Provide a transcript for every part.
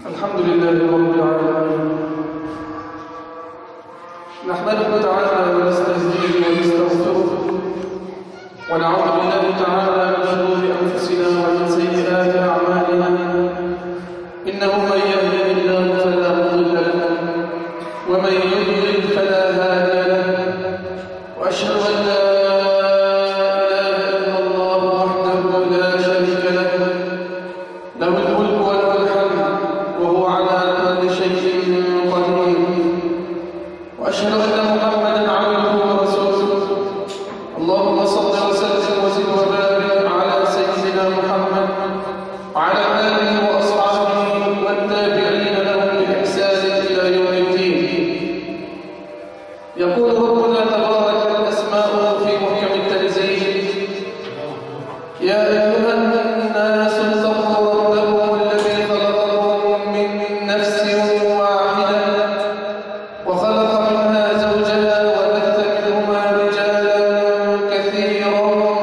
الحمد لله رب العالمين، نحمده تعالى ونستهديه ونستغفره ونعوذ بالله تعالى من شرور أنفسنا ومن سيئات أعمالنا، إنه من يهده الله فلا مضل له ومن يضلل فلا هادي له، وأشهد أن لا إله إلا الله وحده لا شريك له، له الملك وله الحمد وهو على كل شيء قدير، وأشهد أن محمدا عبده ورسوله. اللهم صل وسلم وزد وبارك على سيدنا محمد وعلى آله وأصحابه والتابعين لهم بإحسان إلى يوم الدين. يقول ربنا تبارك أسماؤه في محكم التنزيل: يا أيها الناس اتقوا ربكم الذي خلقكم من نفس واحدة وخلق منها زوجها وبث منهما رجالا كثيرا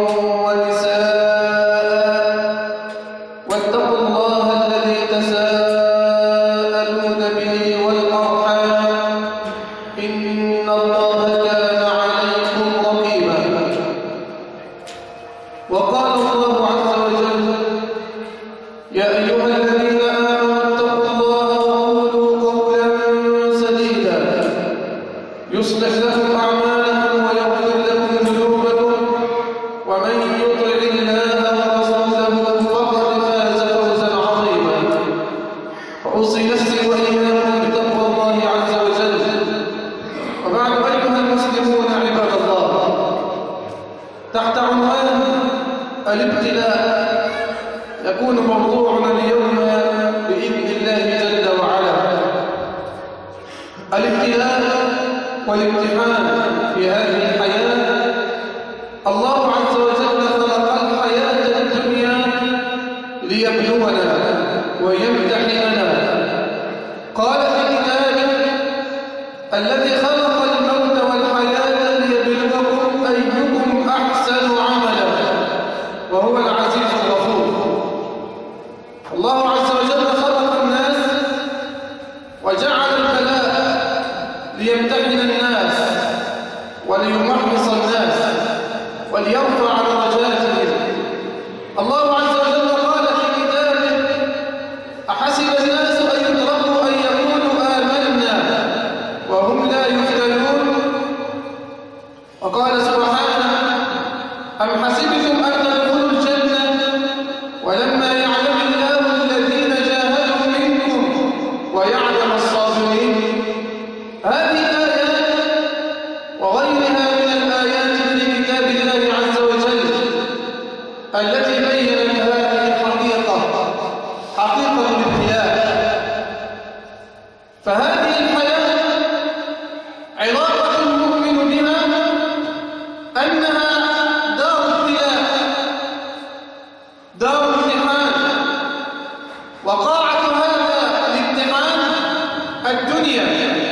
ونساء، واتقوا الله الذي تساءلون به والأرحام، إن الله كان عليكم رقيبا. وقال الله عز وجل: يا أيها الذين آمنوا اتقوا الله وقولوا قولا سديدا يصلح لكم أعمالكم ويغفر لكم ذنوبكم، ومن يطع الله ورسوله فقد فاز فوزا عظيما. فأوصي نفسي وإياكم بتقوى الله عز وجل. وبعد، أيها المسلمون عباد الله، تحت عنوان الابتلاء يكون موضوعنا اليوم بإذن الله جل وعلا. الابتلاء والامتحان في هذه الحياة. الله عز وجل خلق الحياة الدنيا ليبلونا ويمتحننا. قال في كتابه: الذي خلق الموت والحياة ليبلوكم أيكم أحسن عملا وهو العزيز الغفور. الله عز وجل خلق الناس وجعل البلاء ليمتحن الناس وليمحص الناس وليرفع درجاتهم. الله عز وجل قال في كتابه: أحسب الناس أن يتركوا أن يقولوا آمنا وهم لا يفتنون. وقال سبحانه: أم حسبتم أن تدخلوا الجنة ولما يعلم الله الذين جاهدوا منكم ويعلم الصابرين. هذه الآيات وغيرها من الآيات في كتاب الله عز وجل التي بيّنت هذه الحقيقة، حقيقة الابتلاء. فهذه الحياة علاقة المؤمن بها أنها دار ابتلاء، دار امتحان، وقاعة هذا الامتحان الدنيا،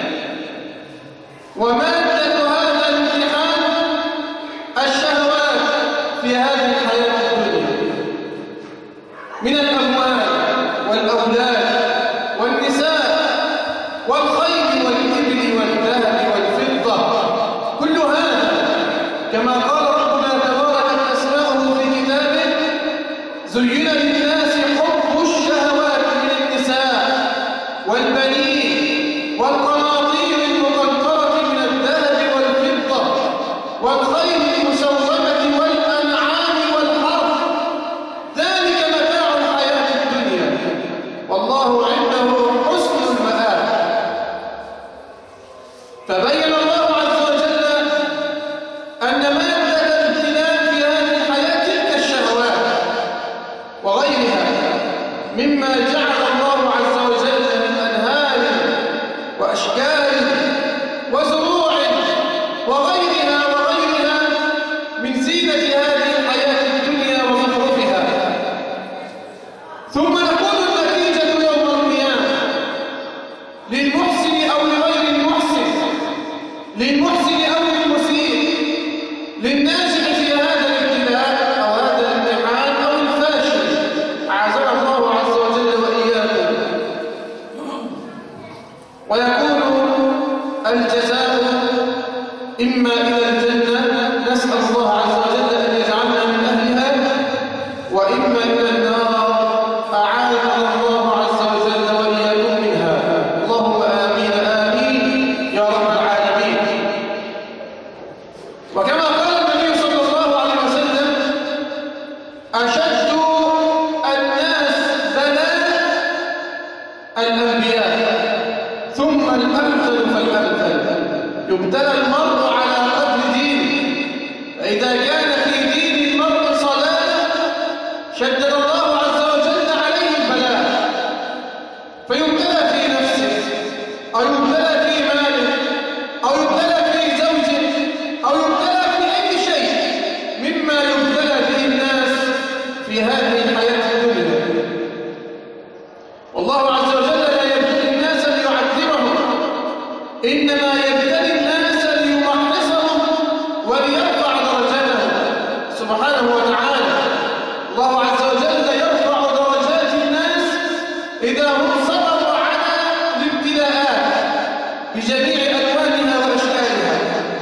ومادة هذا الامتحان الشهوات في هذه الحياة الدنيا من الأموال والأولاد والنساء والخيل والإبل والذهب والفضة. كل هذا كما قال ربنا تبارك أسماؤه في كتابه: زين للناس حب الشهوات من النساء والبنين والقناطير المقنطرة من الذهب والفضة والخيل المسومة والأنعام الله عز وجل أن يجعلنا من أهلها، وإما إلى النار أعاذنا الله عز وجل وإياكم منها. اللهم آمين آمين يا رب العالمين. وكما قال النبي صلى الله عليه وسلم: أشد الناس بلاء الأنبياء ثم الأمثل فالأمثل. يبتلى المرء على قدر دينه، فإذا كان في دين المرء صلاة شدد الله عز وجل عليه البلاء، فيبتلى في نفسه أو يبتلى في ماله أو يبتلى في زوجه أو يبتلى في أي شيء مما يبتلى به الناس في هذه الحياة الدنيا. والله عز وجل لا يبتلي الناس ليعذبهم، إنما يبتلي الناس ليمحصهم وليرفع درجاتهم سبحانه وتعالى. الله عز وجل يرفع درجات الناس إذا هم صبروا على الابتلاءات بجميع ألوانها وأشكالها،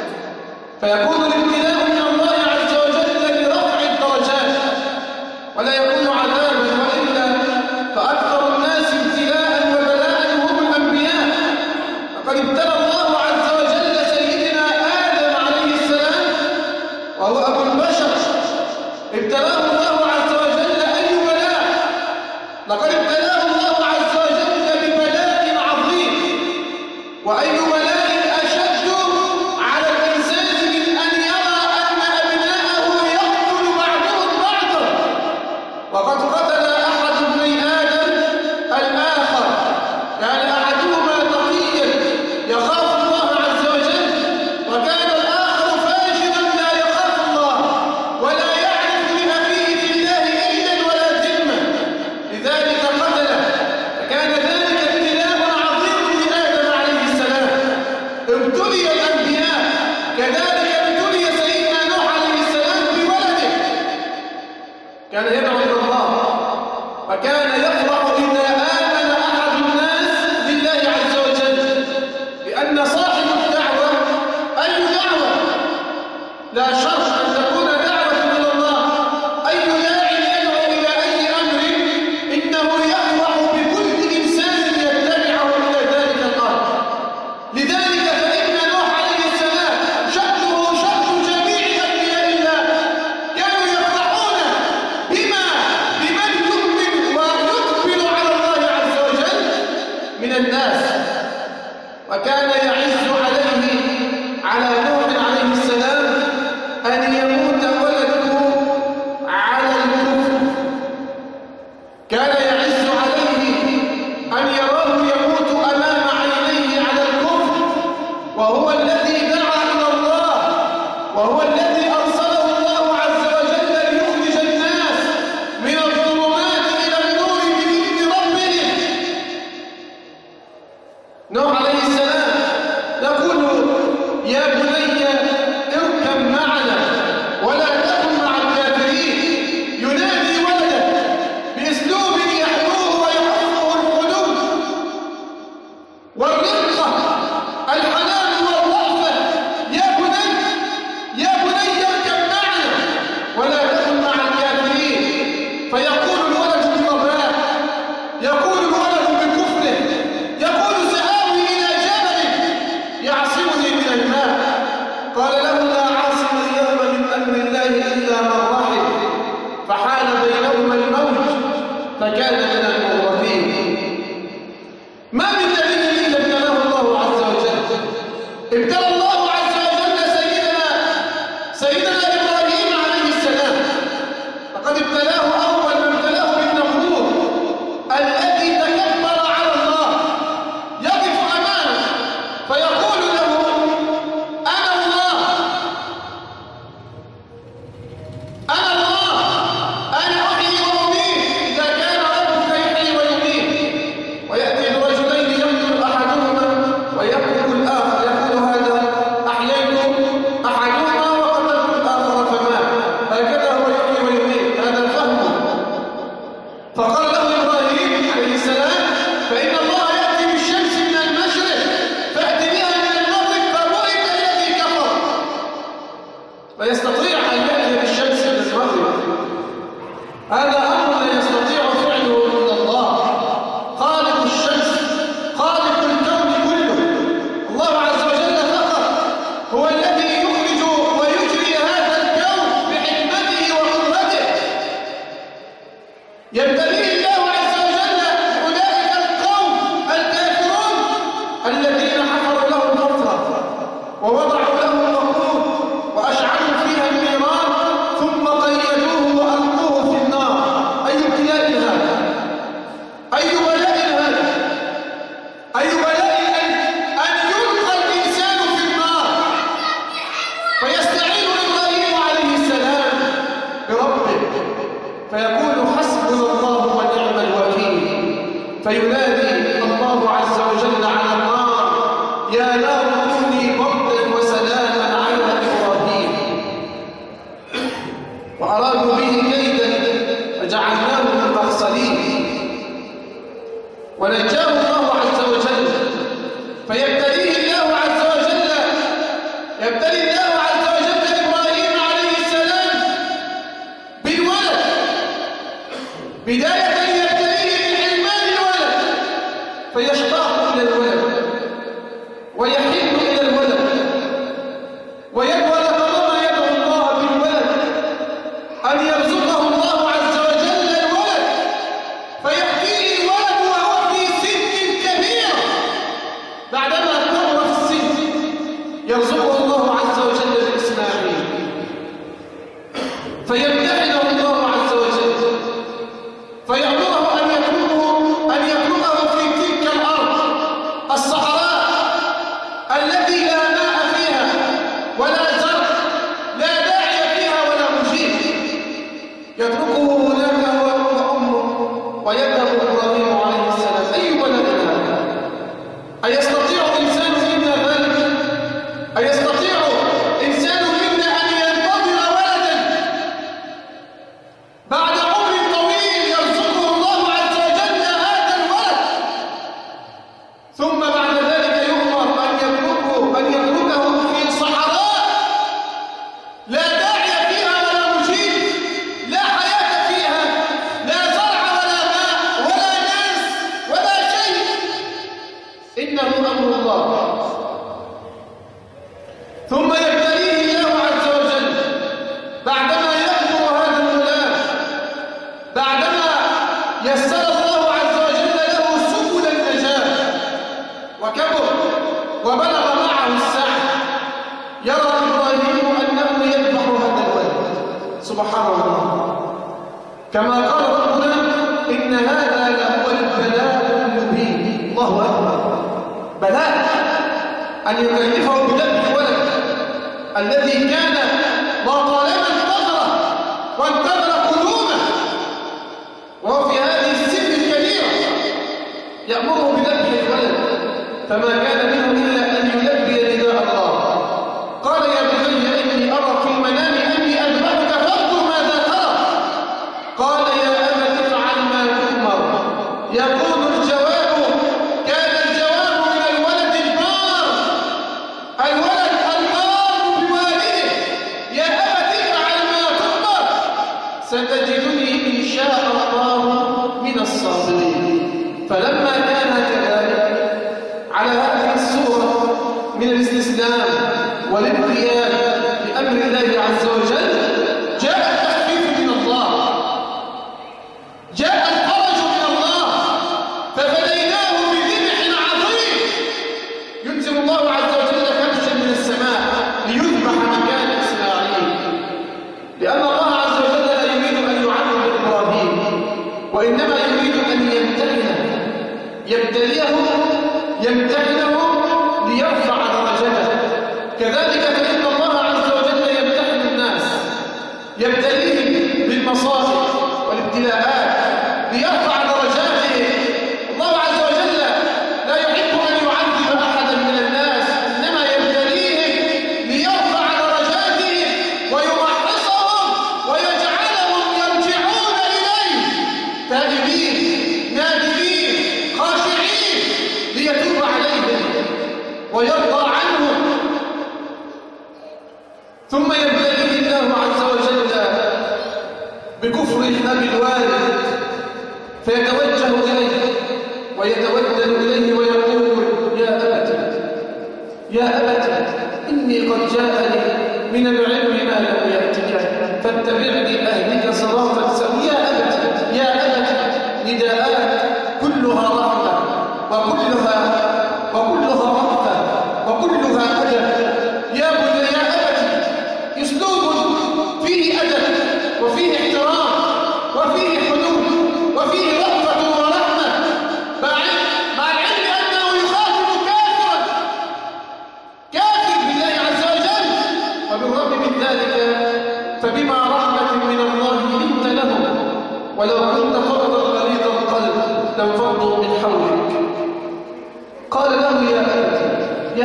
فيكون الابتلاء من الله عز وجل لرفع الدرجات ولا يكون عذابا، وإلا فأكثر الناس ابتلاء وبلاء هم الأنبياء. فقد ابتلى الله عز وجل سيدنا آدم عليه السلام وهو أبو البشر، ابتلاه الله عز وجل أي بلاء. لقد ابتلاه الله عز وجل ببلاء عظيم، وأي بلاء أشد على الإنسان من أن يرى أن أبناءه يقتل بعضهم بعضا. وقد قتل أحد ابني آدم الآخر، يعني أحدهما تقيا يخاف الله عز وجل، وكان الآخر فاجرا لا يخاف الله ولا يعرف لأخيه في الله إلا ولا ذمة، لذلك قتله. فكان ذلك ابتلاء عظيم لآدم عليه السلام. ابتلي الأنبياء، كذلك ابتلي سيدنا نوح عليه السلام بولده، كان يدعو إلى الله وكان يفرح إذا آمن أحد الناس بالله عز وجل، لأن صاحب الدعوة أي دعوة لا شرط أن تكون دعوة إلى الله، أي داع يدعو إلى أي أمر إنه يفرح بكل إنسان يتبعه إلى ذلك الأمر. لذلك فإن نوح عليه السلام شأنه شأن جميع أنبياء الله، كانوا يفرحون بمن يؤمن ويقبل على الله عز وجل من الناس. وكان يعز على نوح عليه السلام أن يموت ولده على الكفر، كان يعز عليه أن يراه يموت أمام عينيه على الكفر، وهو الذي دعا إلى الله، وهو الذي أرسله الله عز وجل ليخرج الناس من الظلمات إلى النور بإذن ربهم. نوح عليه السلام يقول: يا بني اركب معنا ولا تكن مع الكافرين. ينادي ولده بأسلوب يحلوه ويحفه القلوب والرقة، الحنان والرأفة: يا بني اركب معنا ولا تكن مع الكافرين. فيقول الولد بغباء، يقول الولد بكفره، يقول: سآوي إلى جبل يعصمني من الماء. قال له: لا عاصم اليوم من أمر الله إلا من رحم، فحال بينهما الموج فكان من المغرقين. ما من نبي إلا ابتلاه الله عز وجل. ابتلى الله عز وجل سيدنا إبراهيم عليه السلام، فقد ابتلاه أول من ابتلاه بالنمرود الذي تكبر على الله، يقف أمامه فيقول له: أنا الله، أنا أحيي وأميت إذا كان ربك يحيي ويميت. ويأتي برجلين هذا أمر لا يستطيع فعله إلا الله، خالق الشمس، خالق الكون كله. الله عز وجل فقط هو الذي يخرج ويجري هذا الكون بحكمته وقدرته. يبتليه الله عز وجل أولئك القوم الكافرون الذين حفروا له الحفرة ووضعوا له الوقود وأشعلوا فيها النيران ثم قيدوه وألقوه في النار. أي ابتلاء هذا؟ أي بلاء هذا؟ أي بلاء أن يلقى الإنسان في النار فيستعين إبراهيم عليه السلام بربه فيقول حسبنا الله ونعم الوكيل، فينادي الله عز وجل على النار يا نار كوني بردا وسلاما على إبراهيم. وأرادوا به كيدا فجعلناه من الأخسرين ونجاه الله عز وجل. فيبتليه الله عز وجل، يبتلي الله عز وجل إبراهيم عليه السلام بالولد. بداية يبتليه بحرمان الولد فيشتاق إلى الولد ويحن إلى الولد ويدعو لطالما يدعو الله بالولد أن يرزقه الله عز وجل الولد، فيأتيه الولد وهو في سن كبير بعدما كبر في السن يرزقه الله عز وجل بإسماعيل، فيمتحنه الله عز وجل فيأمره أن يتركه في تلك الأرض الصحراء التي لا ماء فيها ولا زرع، لا داعي فيها ولا مجيب، يتركه هناك هو وأمه ويذهب إبراهيم عليه السلام. أي ولد هذا؟ أيستطيع إنسان منا ذلك؟ أيستطيع إنسان منا أن ينتظر ولدا بعد عمر طويل يرزقه الله عز وجل هذا الولد ثم بعد ذلك يؤمر أن يتركه في صحراء لا داعي فيها ولا مجيب، لا حياة فيها، لا زرع ولا ماء ولا ناس ولا شيء؟ إنه أمر الله. ثم يبتليه الله عز وجل بعدما يكبر هذا الغلام، بعدما يسر الله عز وجل له سبل النجاة وكبر وبلغ معه السعي، يرى إبراهيم أنه يذبح هذا الولد. سبحان الله، كما قال ربنا إن هذا لهو البلاء المبين. الله أكبر، بلاء أن يكلفه بذبح ولد الذي كان لطالما وانتظر قدومه وهو في هذه السن الكبيرة، يأمره بذبح الولد فما كان منه إلا أن يلبي نداء الله. قال يا بني إني أرى في المنام أني أذبحك فانظر ماذا ترى. قال يا أبت افعل ما تؤمر. يكون الجواب، كان الجواب من الولد البار، الولد البار بوالده، يا أبت افعل ما تؤمر ستجدني إن شاء الله من الصابرين. فلما كان كذلك على هذه الصورة من الاستسلام والانقياد لأمر الله عز وجل، جاء التخفيف من الله، جاء الفرج من الله، ففديناه بذبح عظيم. ينزل الله عز وجل كبشا من السماء ليذبح مكان إسماعيل، لأن الله عز وجل لا يريد أن يعذب إبراهيم وإنما يريد أن يمتحنه ليرفع درجته. كذلك فإن الله عز وجل يمتحن الناس، يبتليهم بالمصائب والابتلاءات ليرفع درجاتهم. الله عز وجل لا يحب أن يعذب أحدا من الناس، إنما يبتليهم ليرفع درجاتهم ويمحصهم ويجعلهم يرجعون إليه تائبين نادمين خاشعين ليتوب عليهم ويرضى عنهم. ثم يبتليه الله عز وجل بكفر الأب الوالد فاتبعني أهدك صراطا سويا. يا أبت نداءات كلها رحمة وكلها رحمة وكلها أدب. يا بني يا أبت أسلوب فيه أدب وفيه احترام وفيه حدود وفيه رأفة ورحمة، مع العلم أنه يخاطب كافر بالله عز وجل، وبالرغم من ذلك فبما رحمة من الله لنت لهم، ولو كنت فظا غليظ القلب لانفضوا من حولك. قال له يا أبت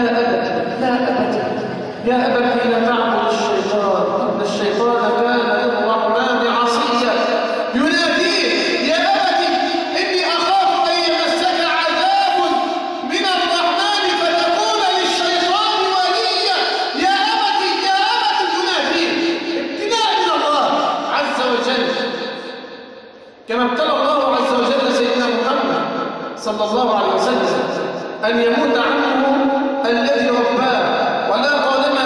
لا تعبد الشيطان إن الشيطان كان للرحمن عصيا. يناديه يا أبت إني أخاف أن يمسك عذاب من الرحمن فتكون للشيطان وليا. يا أبت يناديه ابتلاء من الله عز وجل، كما ابتلى الله عز وجل سيدنا محمد صلى الله عليه وسلم أن يموت عنه الذي رباه، ولا طالما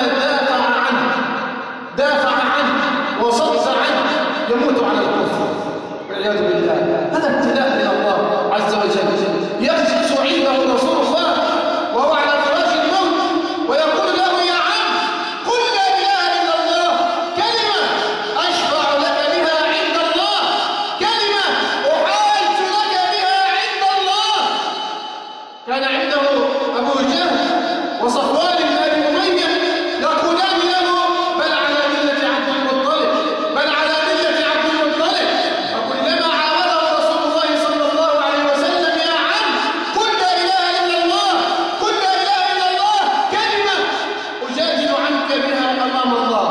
دافع عنه وصد عنه يموت على الكفر والعياذ بالله. هذا ابتلاء من الله عز وجل. يجلس عنده رسول الله وهو على فراش الموت ويقول له يا عم قل لا إله إلا الله، كلمة أشفع لك بها عند الله، كلمة أحاج لك بها عند الله. كان عنده أبو جهل وصفوان بن أبي أمية يقولان له بل على ملة عبد المطلب، بل على ملة عبد المطلب. وكلما عامله رسول الله صلى الله عليه وسلم يا عم قل لا إله إلا الله، قل لا إله إلا الله، كلمة أجادل عنك بها أمام الله.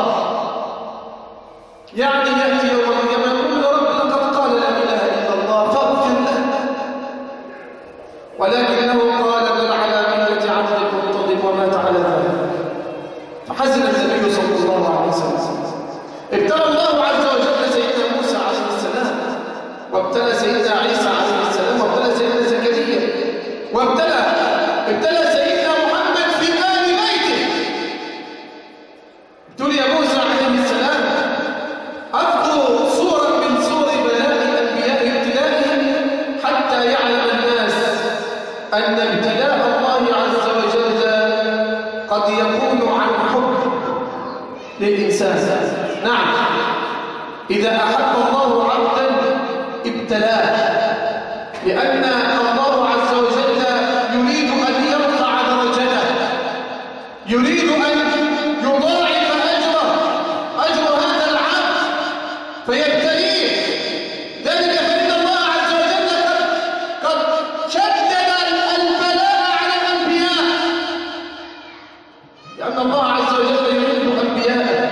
يعني يأتي يوم القيامة يقول رب لقد قال لا إله إلا الله فاغفر له، ولكنه قال بل على ملة عبد المطلب ومات على ذلك. فحزن النبي صلى الله عليه وسلم. ابتلى الله عز وجل سيدنا موسى عليه السلام، وابتلى سيدنا عيسى عليه السلام، وابتلى سيدنا زكريا، ابتلى سيدنا محمد في آل بيته. ابتلي موسى عليه السلام. أذكر صورا من صور بلاء الأنبياء ابتلائهم حتى يعلم الناس أن ابتلاء الله عز وجل قد يكون عن حب للإنسان. نعم، إذا أحب الله عبدا ابتلاه، لأن الله عز وجل يريد أن يرفع درجته، يريد أن يضاعف أجر هذا العبد فيبتليه. ذلك فإن الله عز وجل قد شدد البلاء على الأنبياء، لأن الله عز وجل يريد أنبياءه.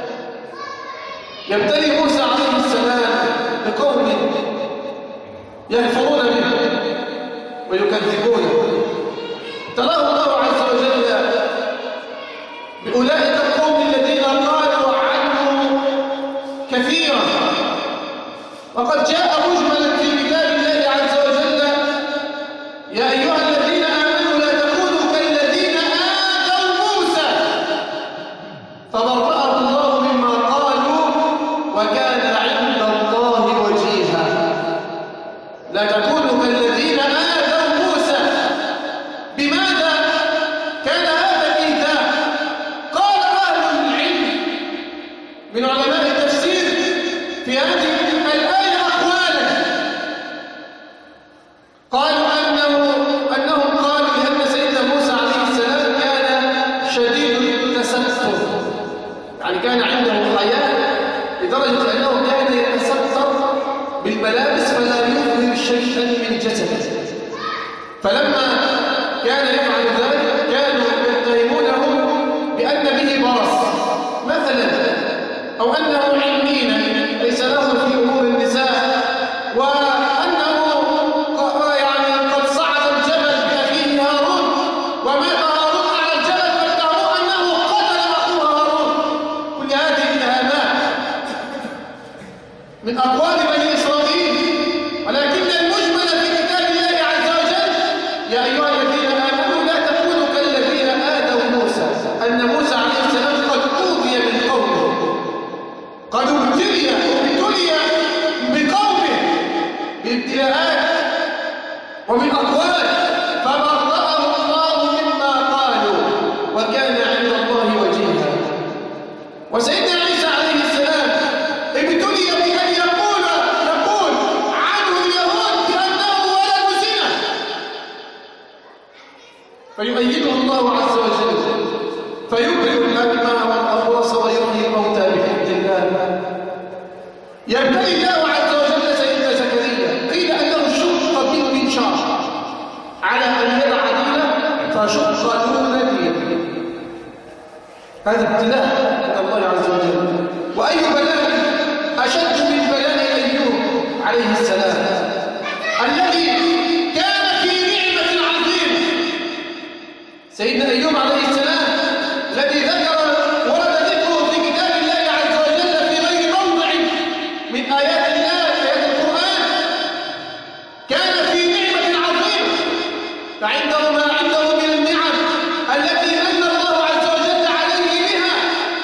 يبتلي موسى عليه السلام بقوم يكفرون به ويكذبونه. ابتلاه الله عز وجل بأولئك القوم الذين قالوا عنه كثيرا، وقد جاء مجملا في كتاب الله عز وجل يا أيها الذين آمنوا لا تكونوا كالذين آذوا موسى فبرأه الله مما قالوا وكان عند الله وجيها. لا تكونوا كالذين آذوا موسى. بماذا كان هذا الإيذاء؟ قال أهل العلم من علماء التفسير في هذه الآية أقوالا. قالوا أنهم قالوا لأن سيدنا موسى عليه السلام كان شديد التستر، يعني كان عنده حياء لدرجة أنه كان يتستر بالملابس فلا يظهر شيئا من جسده. فلما كان يفعل ذلك كانوا يتهمونه بأن به برص مثلا، أو أنه علمينا ليس له في أمور النساء، وأنه يعني قد صعد الجبل بأخيه هارون ومات هارون على الجبل فادعوا أنه قتل أخوه هارون. كل هذه الاتهامات من أقوال بني إسرائيل، ولكن المجمل في كتاب الله عز وجل يا أيها الذين آمنوا لا تكونوا كالذين آذوا موسى. أن موسى عليه السلام قد أوذي من قومه، قد ابتلي ابتلاءات ومن أقوال، فبرأه الله مما قالوا وكان عند الله وجيها. وسيدنا عيسى عليه السلام ابتلي بأن يقول عنه اليهود بأنه ولد زنا، فيؤيده الله عز وجل فيبرئ الأكمى والأبرص ويحيي الموتى بإذن الله. يبتلي الله عز وجل سيدنا زكريا، قيل أنه شق بالمنشار على أن يدع دينه فشق دون دينه. هذا ابتلاء من الله عز وجل. وأي بلاء أشد من بلاء أيوب عليه السلام الذي كان في نعمة عظيمة. سيدنا أيوب عليه السلام الذي ورد ذكره في كتاب الله عز وجل في غير موضع من آيات الله، آيات القرآن، كان في نعمة عظيمة، فعنده ما عنده من النعم التي من الله عز وجل عليه بها.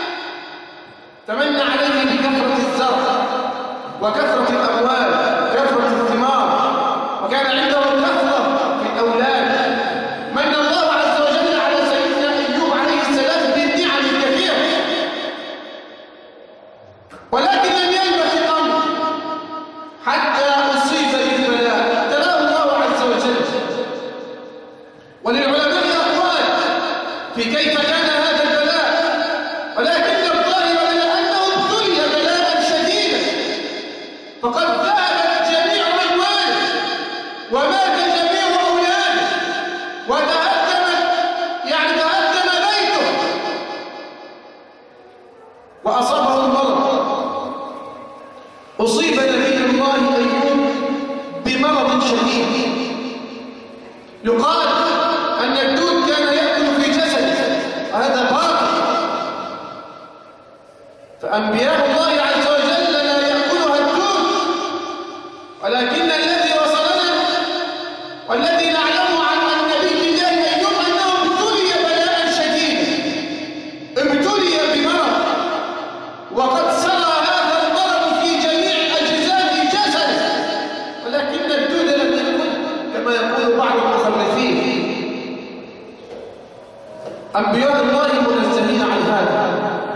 تمنى عليه بكثرة الزرع وكثرة الأموال وكثرة الثمار، وكان عنده كثرة في الأولاد. من الله عز وجل على سيدنا أيوب عليه السلام بالنعم الكثيرة، ولكن لم يلبث الأمر حتى أصيب بالبلاء، ابتلاه الله عز وجل. وللعلماء أقوال في كيف كان هذا البلاء، ولكن الظاهر لنا أنه ابتلي بلاء شديدا، فقد ذهبت جميع أمواله ومات جميع أولاده وتهدم بيته وأصابه المرض. أصيب نبي الله أيوب بمرض شديد، يقال أن الدود كان يأكل في جسده، هذا باطل. فأنبياء الله عز وجل لا يأكلها الدود، ولكن الذي وصلنا والذي نعلمه عن نبي الله أيوب أنه ابتلي بلاء شديدا، ابتلي بمرض، وقد سرى هذا المرض في جميع أجزاء جسده، ولكن الدود لم يكن كما يقول بعض المخلفين. أنبياء الله منزهين عن هذا.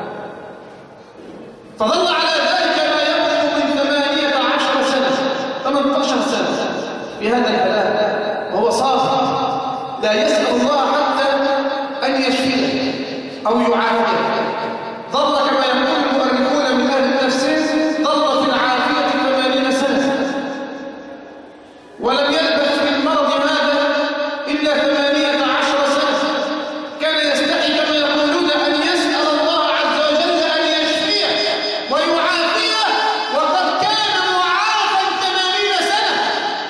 فظل على ذلك ما يقرب من 18 سنة في هذا البلاء، وهو صابر لا يسأل الله حتى أن يشفيه أو يعافيه. ظل كما يقول المؤرخون من أهل التفسير، ظل في العافية 80 سنة، ولم يلبث في المرض هذا إلا 18 سنة. كان يستحي كما يقولون أن يسأل الله عز وجل أن يشفيه ويعافيه، وقد كان معافى 80 سنة،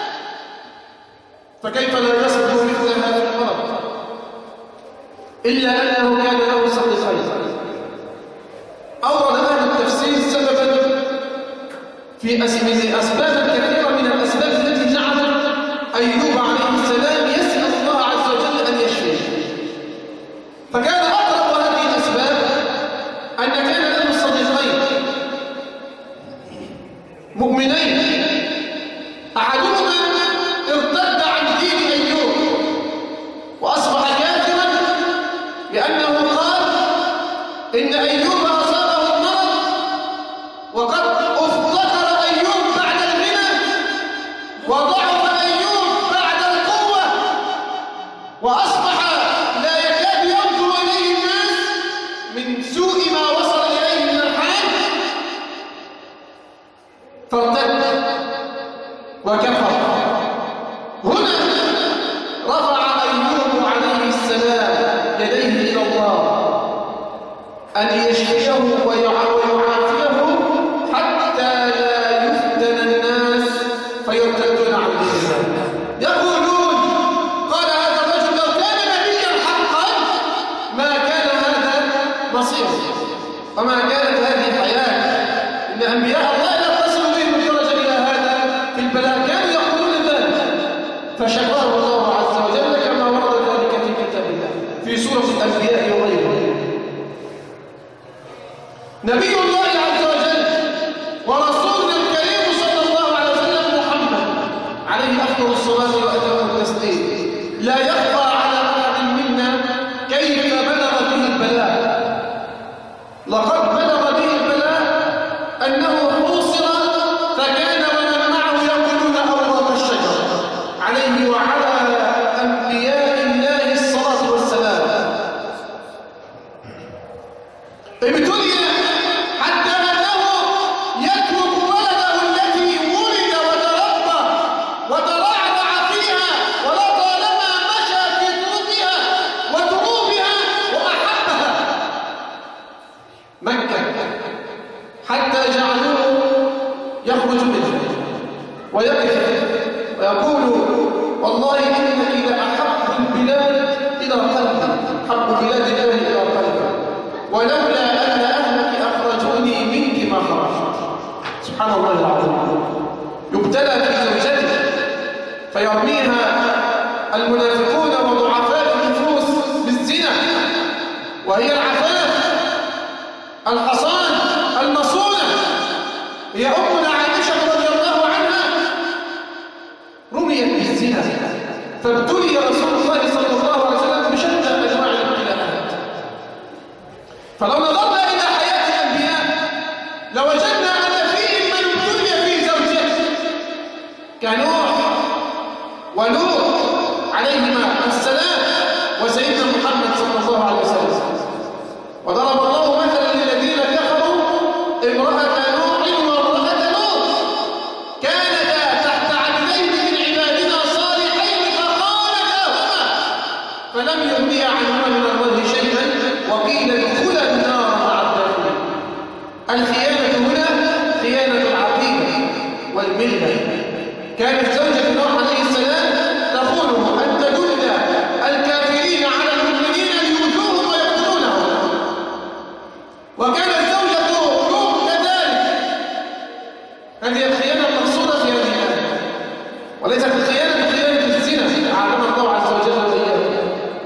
فكيف لا يصبر مثل هذا المرض؟ إلا أنه كان له صديقين. أورد أهل التفسير سببا في أسباب كثيرة من الأسباب التي جعلت أيوب عليه السلام يسأل الله عز وجل أن يشفيه. فكان أقرب هذه الأسباب أن كان له صديقين مؤمنين، أحدهما ارتد عن دين أيوب وأصبح كافرا، لأنه قال إن أيوب أصابه المرض وقد افتقر أيوب بعد الغنى، وضعف أيوب بعد القوة، وأصبح لا يكاد ينظر إليه الناس من سوء ما وصل إليه من الحال، فارتد وكفر. هنا رفع أيوب عليه السلام يديه إلى الله أن يشفيه ويعافيه حتى لا يفتن الناس فيرتدون عن دين الله. يقولون قال هذا الرجل لو كان نبيا حقا ما كان هذا مصيره وما كانت هذه حياته. إن أنبياء الله لا تصل بهم الدرجة إلى هذا في البلاء، كانوا يقولون ذلك، فشفاه الله عز وجل كما ورد ذلك في كتاب الله في سورة الأنبياء وغيرها. نبي الله عز وجل ورسولنا الكريم صلى الله عليه وسلم محمد وأقيموا الصلاة وآتوا التسليم. لا يخفى على أحد منا كيف بلغ به البلاء. لقد بلغ به البلاء أنه حوصر فكان ومن معه يأكلون أوراق الشجر عليه وعلى أنبياء الله الصلاة والسلام. ابتلي حتى أنه يترك ولده الذي ولد وتربى وترعرع فيها ولطالما مشى في طرقها ودروبها وأحبها مكة، حتى جعلوه يخرج منها ويقف ويقول والله إنك لأحب البلاد إلى قلبي، حب بلاد الله إلى قلبي، ولولا أن أهلك أخرجوني منك ما خرجت. سبحان الله العظيم. يبتلى في زوجته فيرميها المنافقون وضعفاء النفوس بالزنا، وهي العفاف الحصان المصونة، هي أمنا عائشة رضي الله عنها رميت بالزنا، فابتلي رسول الله صلى الله عليه وسلم بشتى أنواع الابتلاءات. فلو نظرنا إلى حياة الأنبياء لوجدنا أن فيهم من ابتلي في زوجته كنوح ولوط عليهما السلام وسيدنا محمد صلى الله عليه وسلم. وضرب الله مثلا للذين كفروا امرأة نوح وامرأة لوط كانتا تحت عبدين من عبادنا صالحين فخانتاهما فلم يغنيا عنهما من الله شيئا وقيل ادخلا النار مع الداخلين. الخيانة هنا خيانة العقيدة والملة. كانت زوجة نوح عليه السلام تخونه أن تدل الكافرين على المؤمنين ليؤذوهم ويقتلونهم، وكانت زوجة لوط كذلك. هذه الخيانة المقصودة في هذه الآية، وليست الخيانة بخيانة الزنا أعلمنا الله عز وجل وإياكم.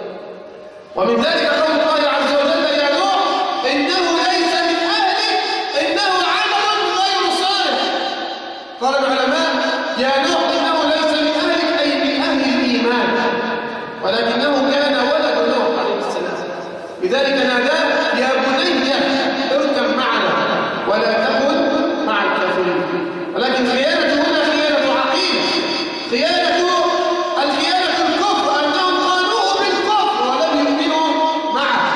ومن ذلك قول الله عز وجل يا نوح إنه ليس من أهلك إنه عمل غير صالح. قال العلماء يا نوح إنه ليس من أهلك أي من أهل الإيمان، ولكنه كان ولد نوح عليه السلام، لذلك ناداه يا بني اركب معنا ولا تكن مع الكافرين. ولكن خيانة هنا خيانة عقيدة، الخيانة الكفر، أنهم قالوه بالكفر ولم يؤمنوا معه.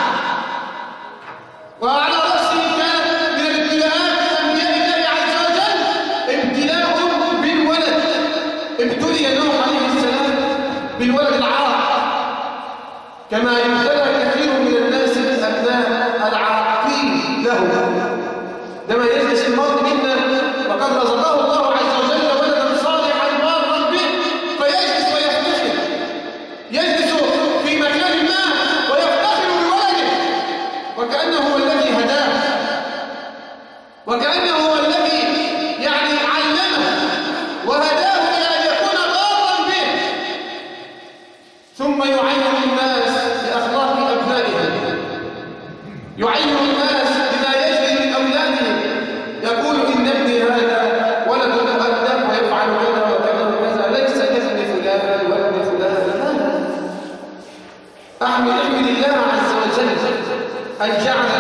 وعلى رأسه كان من الابتلاءات أنبياء الله عز وجل ابتلاء بالولد. ابتلي نوح عليه السلام بالولد العاق، كما يبتلى كثير من الناس الأبناء العاقين له. لما يجلس المرء منا وقد رزقه الله عز وجل ولدا صالحا بارا به فيجلس ويفتخر، يجلس في مكان ما ويفتخر بولده وكأنه هو الذي هداه، وكأنه هو الذي علمه وهداه إلى أن يكون بارا به، ثم يعين الناس بأخلاق أبنائهم، يعين الناس بما يجري من أولادهم، يقول إن ابني هذا ولد مؤدب ويفعل كذا وكذا وكذا، ليس كابن فلان وابن فلان. لا، أحمد الله عز وجل أن جعل